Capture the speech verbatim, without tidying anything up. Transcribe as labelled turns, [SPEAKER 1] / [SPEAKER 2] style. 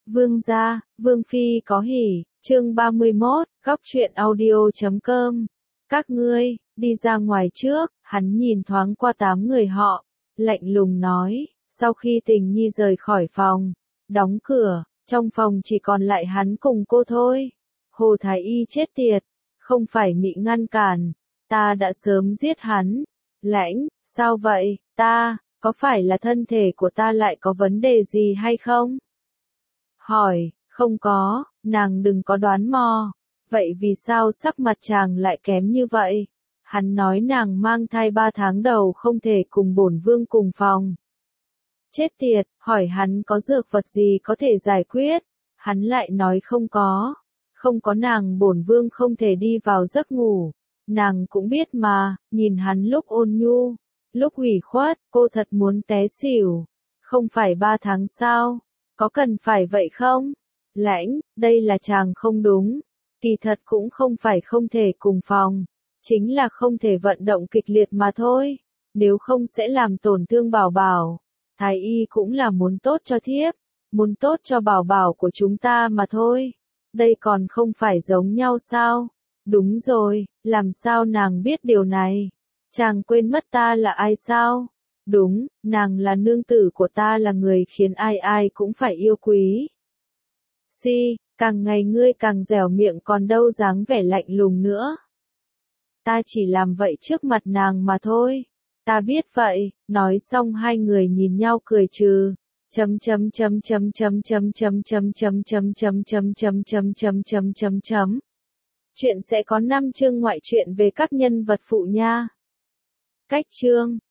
[SPEAKER 1] Vương gia, Vương phi có hỉ, chương ba mươi mốt, góc truyện audio chấm com. Các ngươi, đi ra ngoài trước, hắn nhìn thoáng qua tám người họ, lạnh lùng nói, sau khi Tình Nhi rời khỏi phòng, đóng cửa, trong phòng chỉ còn lại hắn cùng cô thôi. Hồ Thái Y chết tiệt, không phải Mị ngăn cản, ta đã sớm giết hắn. Lãnh, sao vậy, ta, có phải là thân thể của ta lại có vấn đề gì hay không? Hỏi, không có, nàng đừng có đoán mò. Vậy vì sao sắc mặt chàng lại kém như vậy? Hắn nói nàng mang thai ba tháng đầu không thể cùng bổn vương cùng phòng. Chết tiệt, hỏi hắn có dược vật gì có thể giải quyết? Hắn lại nói không có. Không có nàng bổn vương không thể đi vào giấc ngủ. Nàng cũng biết mà, nhìn hắn lúc ôn nhu, lúc ủy khuất, cô thật muốn té xỉu. Không phải ba tháng sao? Có cần phải vậy không? Lãnh, đây là chàng không đúng. Kỳ thật cũng không phải không thể cùng phòng. Chính là không thể vận động kịch liệt mà thôi. Nếu không sẽ làm tổn thương bảo bảo. Thái y cũng là muốn tốt cho thiếp. Muốn tốt cho bảo bảo của chúng ta mà thôi. Đây còn không phải giống nhau sao? Đúng rồi, làm sao nàng biết điều này? Chàng quên mất ta là ai sao? Đúng, nàng là nương tử của ta, là người khiến ai ai cũng phải yêu quý. Si, càng ngày ngươi càng dẻo miệng còn đâu dáng vẻ lạnh lùng nữa. Ta chỉ làm vậy trước mặt nàng mà thôi. Ta biết vậy, nói xong hai người nhìn nhau cười trừ. Chấm chấm chấm chấm chấm chấm chấm chấm chấm chấm chấm chấm chấm chấm chấm chấm chấm chấm. Chuyện sẽ có năm chương ngoại truyện về các nhân vật phụ nha. Cách chương